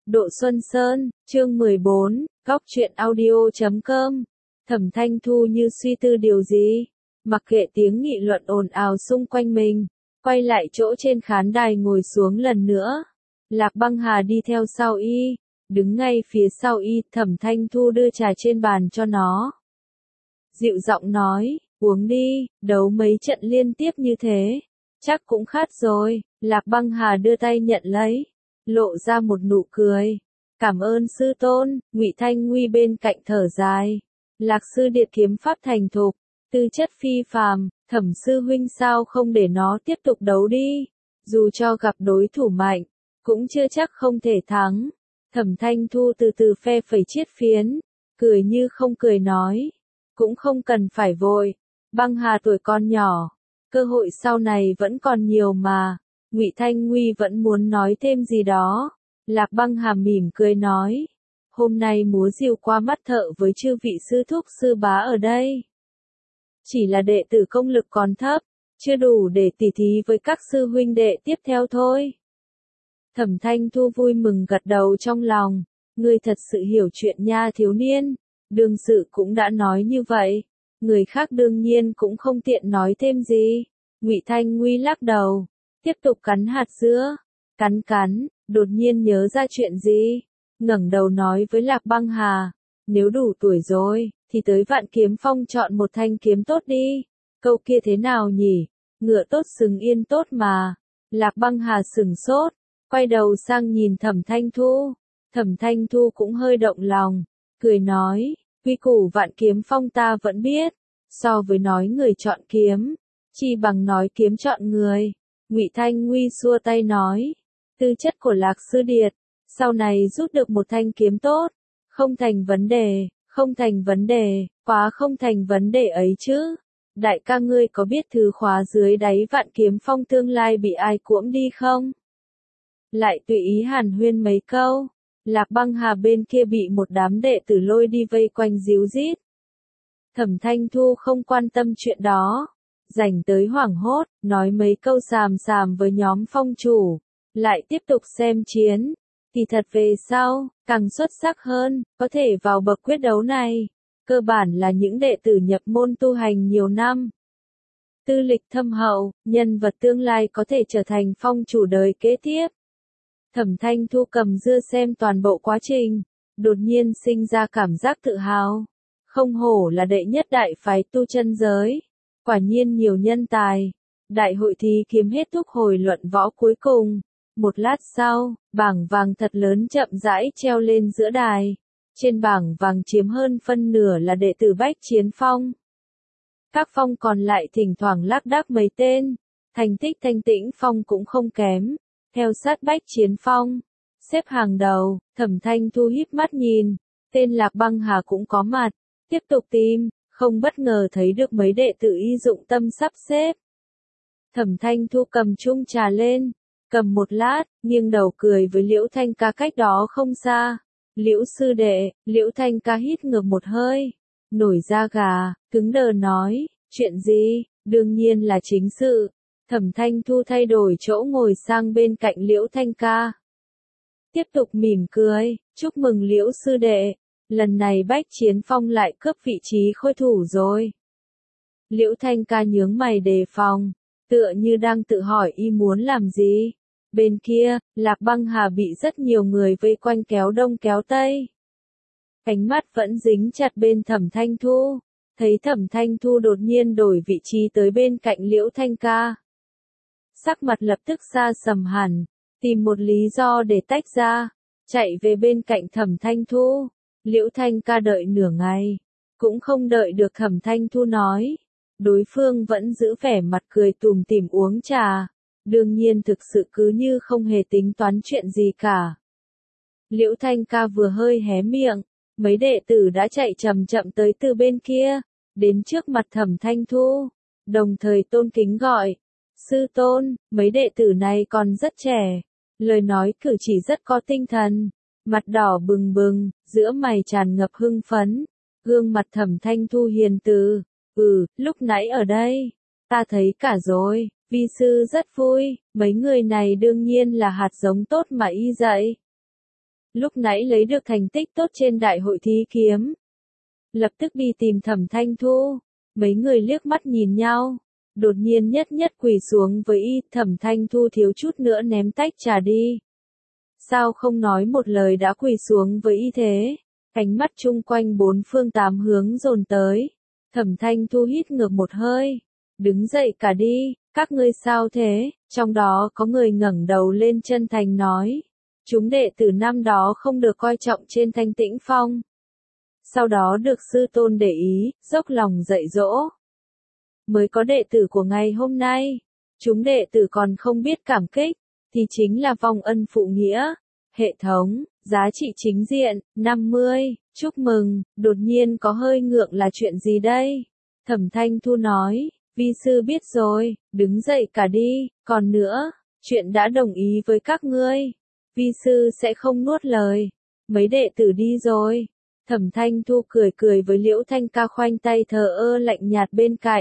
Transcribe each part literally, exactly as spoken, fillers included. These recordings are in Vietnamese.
Độ Xuân Sơn, chương mười bốn, góc truyện audio chấm com. Thẩm Thanh Thu như suy tư điều gì, mặc kệ tiếng nghị luận ồn ào xung quanh mình, quay lại chỗ trên khán đài ngồi xuống lần nữa. Lạc Băng Hà đi theo sau y, đứng ngay phía sau y, Thẩm Thanh Thu đưa trà trên bàn cho nó. Dịu giọng nói, uống đi, đấu mấy trận liên tiếp như thế, chắc cũng khát rồi. Lạc Băng Hà đưa tay nhận lấy, lộ ra một nụ cười. Cảm ơn sư tôn. Ngụy Thanh Nguy bên cạnh thở dài. Lạc sư điệt kiếm pháp thành thục, tư chất phi phàm, Thẩm sư huynh sao không để nó tiếp tục đấu đi, dù cho gặp đối thủ mạnh, cũng chưa chắc không thể thắng. Thẩm Thanh Thu từ từ phe phẩy chiết phiến, cười như không cười nói, cũng không cần phải vội, Băng Hà tuổi con nhỏ, cơ hội sau này vẫn còn nhiều mà. Ngụy Thanh Nguy vẫn muốn nói thêm gì đó. Lạc Băng Hà mỉm cười nói, hôm nay múa rìu qua mắt thợ với chư vị sư thúc sư bá ở đây. Chỉ là đệ tử công lực còn thấp, chưa đủ để tỉ thí với các sư huynh đệ tiếp theo thôi. Thẩm Thanh Thu vui mừng gật đầu trong lòng, ngươi thật sự hiểu chuyện nha thiếu niên, đương sự cũng đã nói như vậy, người khác đương nhiên cũng không tiện nói thêm gì. Ngụy Thanh Nguy lắc đầu, tiếp tục cắn hạt dưa, cắn cắn, đột nhiên nhớ ra chuyện gì, ngẩng đầu nói với Lạc Băng Hà, nếu đủ tuổi rồi, thì tới Vạn Kiếm Phong chọn một thanh kiếm tốt đi. Câu kia thế nào nhỉ? Ngựa tốt sừng yên tốt mà. Lạc Băng Hà sừng sốt, quay đầu sang nhìn Thẩm Thanh Thu. Thẩm Thanh Thu cũng hơi động lòng, cười nói, quy củ Vạn Kiếm Phong ta vẫn biết, so với nói người chọn kiếm, chi bằng nói kiếm chọn người. Ngụy Thanh Nguy xua tay nói, tư chất của Lạc sư điệt, sau này rút được một thanh kiếm tốt, không thành vấn đề, không thành vấn đề, quá không thành vấn đề ấy chứ. Đại ca ngươi có biết thứ khóa dưới đáy Vạn Kiếm Phong tương lai bị ai cuỗm đi không? Lại tùy ý hàn huyên mấy câu, Lạc Băng Hà bên kia bị một đám đệ tử lôi đi vây quanh díu dít. Thẩm Thanh Thu không quan tâm chuyện đó, rảnh tới hoảng hốt, nói mấy câu xàm xàm với nhóm phong chủ, lại tiếp tục xem chiến. Thì thật về sau, càng xuất sắc hơn, có thể vào bậc quyết đấu này, cơ bản là những đệ tử nhập môn tu hành nhiều năm. Tư lịch thâm hậu, nhân vật tương lai có thể trở thành phong chủ đời kế tiếp. Thẩm Thanh Thu cầm dưa xem toàn bộ quá trình, đột nhiên sinh ra cảm giác tự hào. Không hổ là đệ nhất đại phái tu chân giới, quả nhiên nhiều nhân tài. Đại hội thí kiếm hết thúc hồi luận võ cuối cùng. Một lát sau, bảng vàng thật lớn chậm rãi treo lên giữa đài. Trên bảng vàng chiếm hơn phân nửa là đệ tử Bách Chiến Phong. Các phong còn lại thỉnh thoảng lác đác mấy tên. Thành tích Thanh Tĩnh Phong cũng không kém. Theo sát Bách Chiến Phong, xếp hàng đầu, Thẩm Thanh Thu híp mắt nhìn. Tên Lạc Băng Hà cũng có mặt. Tiếp tục tìm, không bất ngờ thấy được mấy đệ tử y dụng tâm sắp xếp. Thẩm Thanh Thu cầm chung trà lên. Cầm một lát, nghiêng đầu cười với Liễu Thanh Ca cách đó không xa. Liễu sư đệ, Liễu Thanh Ca hít ngược một hơi, nổi da gà, cứng đờ nói, chuyện gì, đương nhiên là chính sự. Thẩm Thanh Thu thay đổi chỗ ngồi sang bên cạnh Liễu Thanh Ca. Tiếp tục mỉm cười, chúc mừng Liễu sư đệ, lần này Bách Chiến Phong lại cướp vị trí khôi thủ rồi. Liễu Thanh Ca nhướng mày đề phòng, tựa như đang tự hỏi y muốn làm gì. Bên kia, Lạc Băng Hà bị rất nhiều người vây quanh kéo đông kéo tây. Ánh mắt vẫn dính chặt bên Thẩm Thanh Thu, thấy Thẩm Thanh Thu đột nhiên đổi vị trí tới bên cạnh Liễu Thanh Ca. Sắc mặt lập tức xa sầm hẳn, tìm một lý do để tách ra, chạy về bên cạnh Thẩm Thanh Thu. Liễu Thanh Ca đợi nửa ngày, cũng không đợi được Thẩm Thanh Thu nói. Đối phương vẫn giữ vẻ mặt cười tủm tỉm uống trà. Đương nhiên thực sự cứ như không hề tính toán chuyện gì cả. Liễu Thanh Ca vừa hơi hé miệng, mấy đệ tử đã chạy chậm chậm tới từ bên kia, đến trước mặt Thẩm Thanh Thu, đồng thời tôn kính gọi, sư tôn. Mấy đệ tử này còn rất trẻ, lời nói cử chỉ rất có tinh thần, mặt đỏ bừng bừng, giữa mày tràn ngập hưng phấn, gương mặt Thẩm Thanh Thu hiền từ, ừ, lúc nãy ở đây, ta thấy cả rồi. Vi sư rất vui, mấy người này đương nhiên là hạt giống tốt mà y dạy. lúc nãy lấy được thành tích tốt trên đại hội thí kiếm. Lập tức đi tìm Thẩm Thanh Thu, mấy người liếc mắt nhìn nhau, đột nhiên nhất nhất quỳ xuống với y, Thẩm Thanh Thu thiếu chút nữa ném tách trà đi. Sao không nói một lời đã quỳ xuống với y thế? Ánh mắt chung quanh bốn phương tám hướng dồn tới. Thẩm Thanh Thu hít ngược một hơi, đứng dậy cả đi, các ngươi sao thế? Trong đó có người ngẩng đầu lên chân thành nói, chúng đệ tử năm đó không được coi trọng trên Thanh Tĩnh Phong. Sau đó được sư tôn để ý, dốc lòng dạy dỗ. Mới có đệ tử của ngày hôm nay. Chúng đệ tử còn không biết cảm kích, thì chính là vong ân phụ nghĩa. Hệ thống, giá trị chính diện, năm mươi, chúc mừng, đột nhiên có hơi ngượng là chuyện gì đây? Thẩm Thanh Thu nói, vi sư biết rồi, đứng dậy cả đi, còn nữa, chuyện đã đồng ý với các ngươi. Vi sư sẽ không nuốt lời, mấy đệ tử đi rồi. Thẩm Thanh Thu cười cười với Liễu Thanh Ca khoanh tay thờ ơ lạnh nhạt bên cạnh.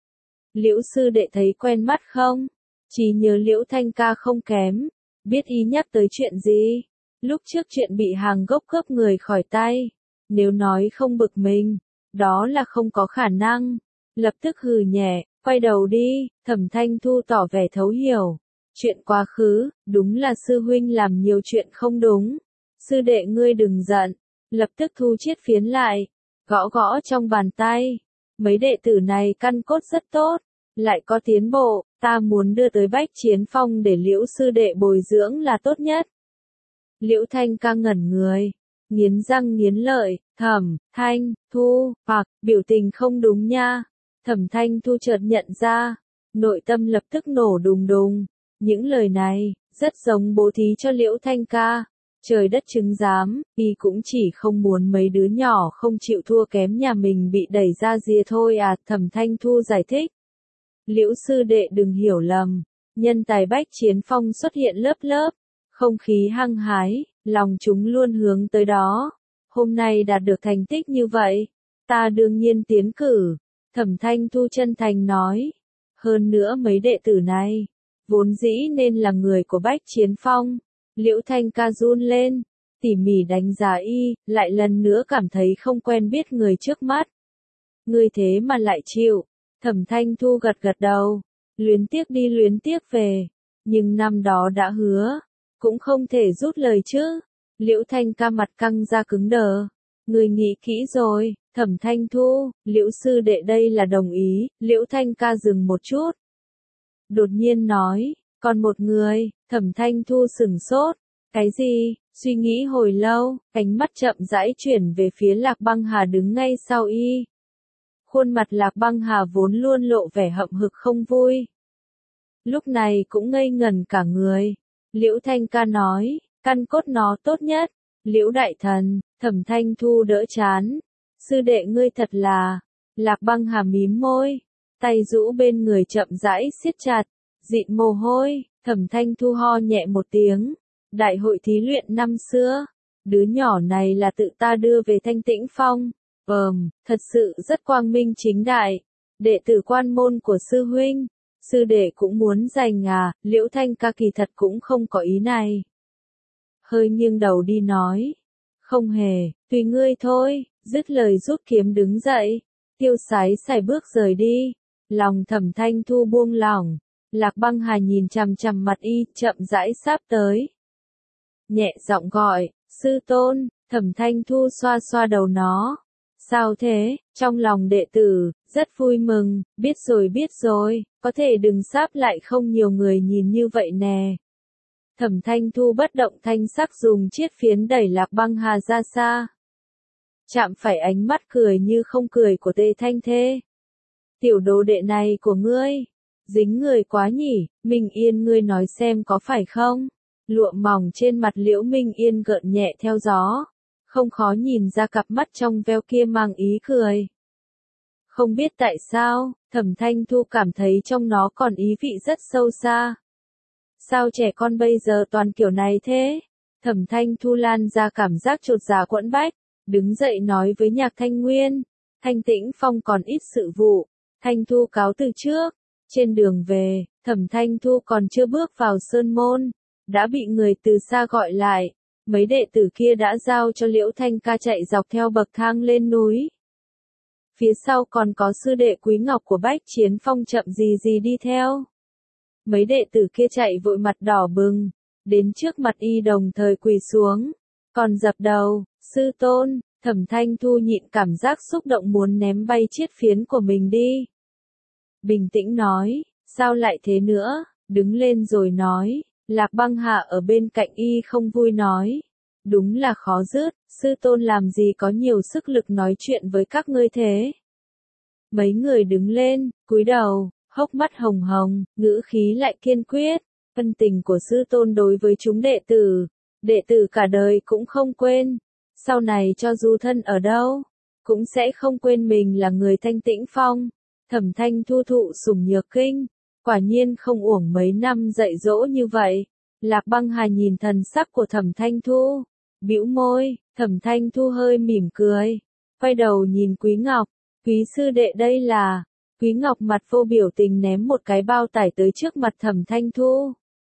Liễu sư đệ thấy quen mắt không? Chỉ nhớ Liễu Thanh Ca không kém, biết ý nhắc tới chuyện gì? Lúc trước chuyện bị hàng gốc cướp người khỏi tay, nếu nói không bực mình, đó là không có khả năng. Lập tức hừ nhẹ, quay đầu đi, Thẩm Thanh Thu tỏ vẻ thấu hiểu. Chuyện quá khứ, đúng là sư huynh làm nhiều chuyện không đúng. Sư đệ ngươi đừng giận. Lập tức thu chiết phiến lại, gõ gõ trong bàn tay. Mấy đệ tử này căn cốt rất tốt, lại có tiến bộ, ta muốn đưa tới Bách Chiến Phong để Liễu sư đệ bồi dưỡng là tốt nhất. Liễu Thanh Ca ngẩn người, nghiến răng nghiến lợi, Thẩm Thanh Thu, hoặc, biểu tình không đúng nha. Thẩm Thanh Thu chợt nhận ra, nội tâm lập tức nổ đùng đùng. Những lời này, rất giống bố thí cho Liễu Thanh Ca. Trời đất chứng giám, y cũng chỉ không muốn mấy đứa nhỏ không chịu thua kém nhà mình bị đẩy ra rìa thôi à, Thẩm Thanh Thu giải thích. Liễu sư đệ đừng hiểu lầm, nhân tài Bách Chiến Phong xuất hiện lớp lớp, không khí hăng hái, lòng chúng luôn hướng tới đó. Hôm nay đạt được thành tích như vậy, ta đương nhiên tiến cử, Thẩm Thanh Thu chân thành nói. Hơn nữa mấy đệ tử này, vốn dĩ nên là người của Bách Chiến Phong. Liễu Thanh Ca run lên, tỉ mỉ đánh giá y, lại lần nữa cảm thấy không quen biết người trước mắt. Ngươi thế mà lại chịu. Thẩm Thanh Thu gật gật đầu, luyến tiếc đi luyến tiếc về, nhưng năm đó đã hứa, cũng không thể rút lời chứ. Liễu Thanh Ca mặt căng ra cứng đờ. Ngươi nghĩ kỹ rồi, Thẩm Thanh Thu, Liễu sư đệ đây là đồng ý. Liễu Thanh Ca dừng một chút, đột nhiên nói, còn một người. Thẩm Thanh Thu sửng sốt, cái gì? Suy nghĩ hồi lâu, ánh mắt chậm rãi chuyển về phía Lạc Băng Hà đứng ngay sau y. Khuôn mặt Lạc Băng Hà vốn luôn lộ vẻ hậm hực không vui, lúc này cũng ngây ngẩn cả người. Liễu Thanh Ca nói, căn cốt nó tốt nhất. Liễu đại thần, Thẩm Thanh Thu đỡ chán, sư đệ ngươi thật là. Lạc Băng Hà mím môi, tay rũ bên người chậm rãi siết chặt, dịn mồ hôi. Thẩm Thanh Thu ho nhẹ một tiếng, đại hội thí luyện năm xưa, đứa nhỏ này là tự ta đưa về Thanh Tĩnh Phong. Ừm, thật sự rất quang minh chính đại, đệ tử quan môn của sư huynh, sư đệ cũng muốn giành à. Liễu Thanh Ca kỳ thật cũng không có ý này, hơi nghiêng đầu đi nói, không hề, tùy ngươi thôi. Dứt lời rút kiếm đứng dậy, tiêu sái sải bước rời đi. Lòng Thẩm Thanh Thu buông lỏng. Lạc Băng Hà nhìn chằm chằm mặt y, chậm rãi sáp tới, nhẹ giọng gọi, sư tôn. Thẩm Thanh Thu xoa xoa đầu nó. Sao thế? Trong lòng đệ tử rất vui mừng, biết rồi biết rồi, có thể đừng sáp lại không nhiều người nhìn như vậy nè. Thẩm Thanh Thu bất động thanh sắc dùng chiết phiến đẩy Lạc Băng Hà ra xa, chạm phải ánh mắt cười như không cười của Tề Thanh Thê. Tiểu đồ đệ này của ngươi, dính người quá nhỉ. Minh Yên ngươi nói xem có phải không? Lụa mỏng trên mặt Liễu Minh Yên gợn nhẹ theo gió, không khó nhìn ra cặp mắt trong veo kia mang ý cười. Không biết tại sao, Thẩm Thanh Thu cảm thấy trong nó còn ý vị rất sâu xa. Sao trẻ con bây giờ toàn kiểu này thế? Thẩm Thanh Thu lan ra cảm giác chột dạ quẫn bách, đứng dậy nói với Nhạc Thanh Nguyên, Thanh Tĩnh Phong còn ít sự vụ, Thanh Thu cáo từ trước. Trên đường về, Thẩm Thanh Thu còn chưa bước vào sơn môn, đã bị người từ xa gọi lại. mấy đệ tử kia đã giao cho Liễu Thanh Ca chạy dọc theo bậc thang lên núi. Phía sau còn có sư đệ Quý Ngọc của Bách Chiến Phong chậm gì gì đi theo. Mấy đệ tử kia chạy vội mặt đỏ bừng, đến trước mặt y đồng thời quỳ xuống, còn dập đầu, sư tôn. Thẩm Thanh Thu nhịn cảm giác xúc động muốn ném bay chiếc phiến của mình đi. Bình tĩnh nói, sao lại thế nữa, đứng lên rồi nói. Lạc Băng Hà ở bên cạnh y không vui nói, đúng là khó dứt, sư tôn làm gì có nhiều sức lực nói chuyện với các ngươi thế. Mấy người đứng lên, cúi đầu, hốc mắt hồng hồng, ngữ khí lại kiên quyết, ân tình của sư tôn đối với chúng đệ tử, đệ tử cả đời cũng không quên, sau này cho dù thân ở đâu, cũng sẽ không quên mình là người Thanh Tĩnh Phong. Thẩm Thanh Thu thụ sủng nhược kinh, quả nhiên không uổng mấy năm dạy dỗ như vậy. Lạc Băng Hà nhìn thần sắc của Thẩm Thanh Thu, bĩu môi. Thẩm Thanh Thu hơi mỉm cười, quay đầu nhìn Quý Ngọc, Quý sư đệ đây là. Quý Ngọc mặt vô biểu tình ném một cái bao tải tới trước mặt Thẩm Thanh Thu.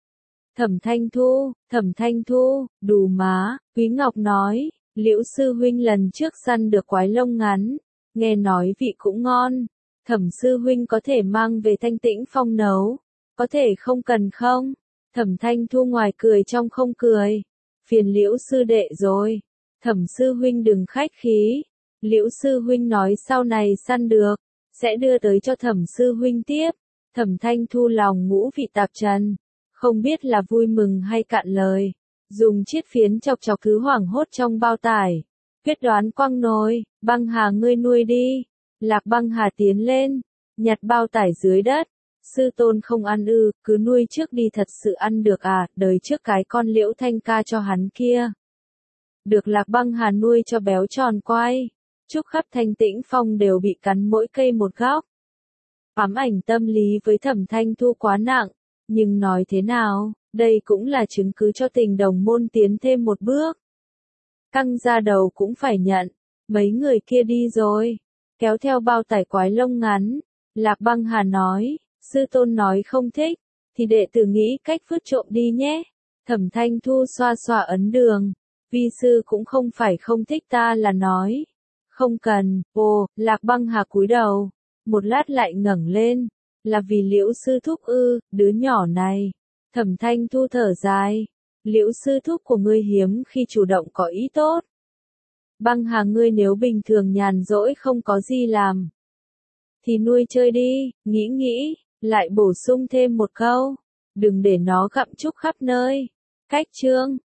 Thẩm Thanh Thu, Thẩm Thanh Thu, đù má, Quý Ngọc nói, Liễu sư huynh lần trước săn được quái lông ngắn, nghe nói vị cũng ngon, Thẩm sư huynh có thể mang về Thanh Tĩnh Phong nấu, có thể không cần không? Thẩm Thanh Thu ngoài cười trong không cười, phiền Liễu sư đệ rồi, Thẩm sư huynh đừng khách khí, Liễu sư huynh nói sau này săn được, sẽ đưa tới cho Thẩm sư huynh tiếp. Thẩm Thanh Thu lòng ngũ vị tạp trần, không biết là vui mừng hay cạn lời, dùng chiếc phiến chọc chọc thứ hoảng hốt trong bao tải, quyết đoán quăng nồi. Băng Hà ngươi nuôi đi. Lạc Băng Hà tiến lên, nhặt bao tải dưới đất. Sư tôn không ăn ư, cứ nuôi trước đi, thật sự ăn được à, đời trước cái con Liễu Thanh Ca cho hắn kia. Được Lạc Băng Hà nuôi cho béo tròn quai, chúc khắp Thanh Tĩnh Phong đều bị cắn mỗi cây một góc. Ám ảnh tâm lý với Thẩm Thanh Thu quá nặng, nhưng nói thế nào, đây cũng là chứng cứ cho tình đồng môn tiến thêm một bước. Căng ra đầu cũng phải nhận, mấy người kia đi rồi, kéo theo bao tải quái lông ngắn. Lạc Băng Hà nói, sư tôn nói không thích, thì đệ tử nghĩ cách vứt trộm đi nhé. Thẩm Thanh Thu xoa xoa ấn đường, vi sư cũng không phải không thích ta là nói. Không cần. Ồ, Lạc Băng Hà cúi đầu, một lát lại ngẩng lên, là vì Liễu sư thúc ư, đứa nhỏ này. Thẩm Thanh Thu thở dài, Liễu sư thúc của ngươi hiếm khi chủ động có ý tốt. Băng Hà ngươi nếu bình thường nhàn rỗi không có gì làm, thì nuôi chơi đi. Nghĩ nghĩ, lại bổ sung thêm một câu, đừng để nó gặm chúc khắp nơi. Cách chương